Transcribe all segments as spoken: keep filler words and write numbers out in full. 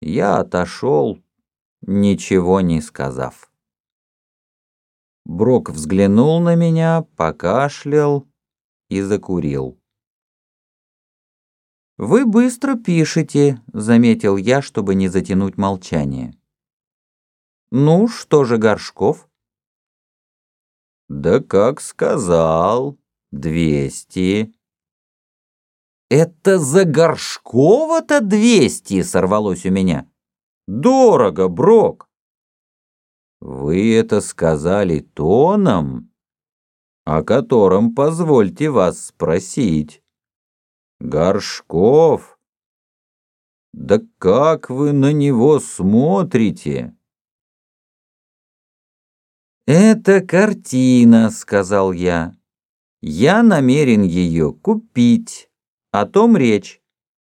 Я отошел, ничего не сказав. Брок взглянул на меня, покашлял и закурил. «Вы быстро пишете», — заметил я, чтобы не затянуть молчание. «Ну, что же Горшков?» «Да как сказал, двести». «Это за Горшкова-то двести?» — сорвалось у меня. «Дорого, Брок». «Вы это сказали тоном, о котором позвольте вас спросить. Горшков? Да как вы на него смотрите?» «Это картина», — сказал я. «Я намерен ее купить. О том речь».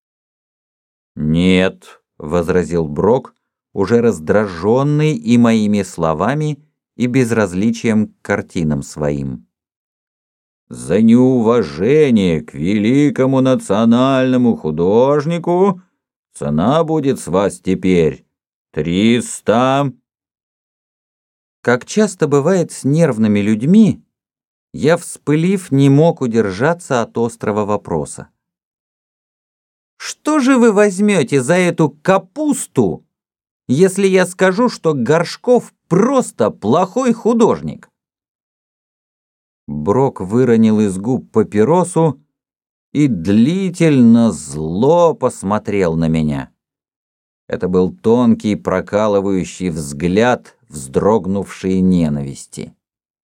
«Нет», — возразил Брок, уже раздраженный и моими словами, и безразличием к картинам своим. «За неуважение к великому национальному художнику цена будет с вас теперь триста». Как часто бывает с нервными людьми, я, вспылив, не мог удержаться от острого вопроса. «Что же вы возьмете за эту капусту, если я скажу, что Горшков просто плохой художник?» Брок выронил из губ папиросу и длительно зло посмотрел на меня. Это был тонкий прокалывающий взгляд вздрогнувшей ненависти.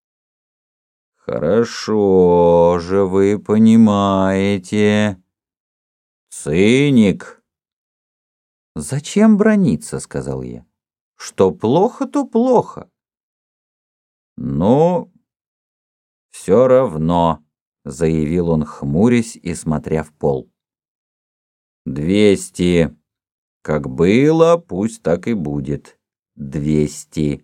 «Хорошо же вы понимаете. Циник». «Зачем браниться?» — сказал я. «Что плохо, то плохо». «Ну, все равно», — заявил он, хмурясь и смотря в пол. «Двести. Как было, пусть так и будет. Двести».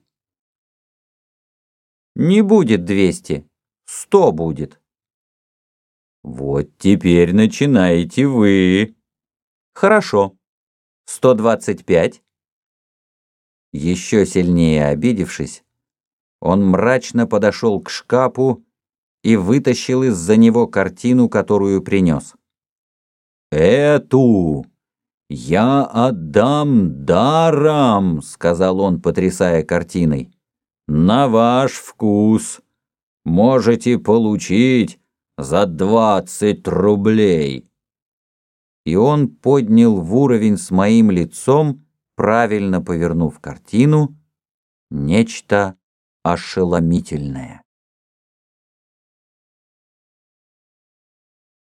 «Не будет двести. Сто будет». «Вот теперь начинаете вы». «Хорошо. Сто двадцать пять». Еще сильнее обидевшись, он мрачно подошел к шкафу и вытащил из-за него картину, которую принес. «Эту я отдам даром», — сказал он, потрясая картиной. «На ваш вкус можете получить за двадцать рублей». И он поднял в уровень с моим лицом, правильно повернув картину, нечто ошеломительное.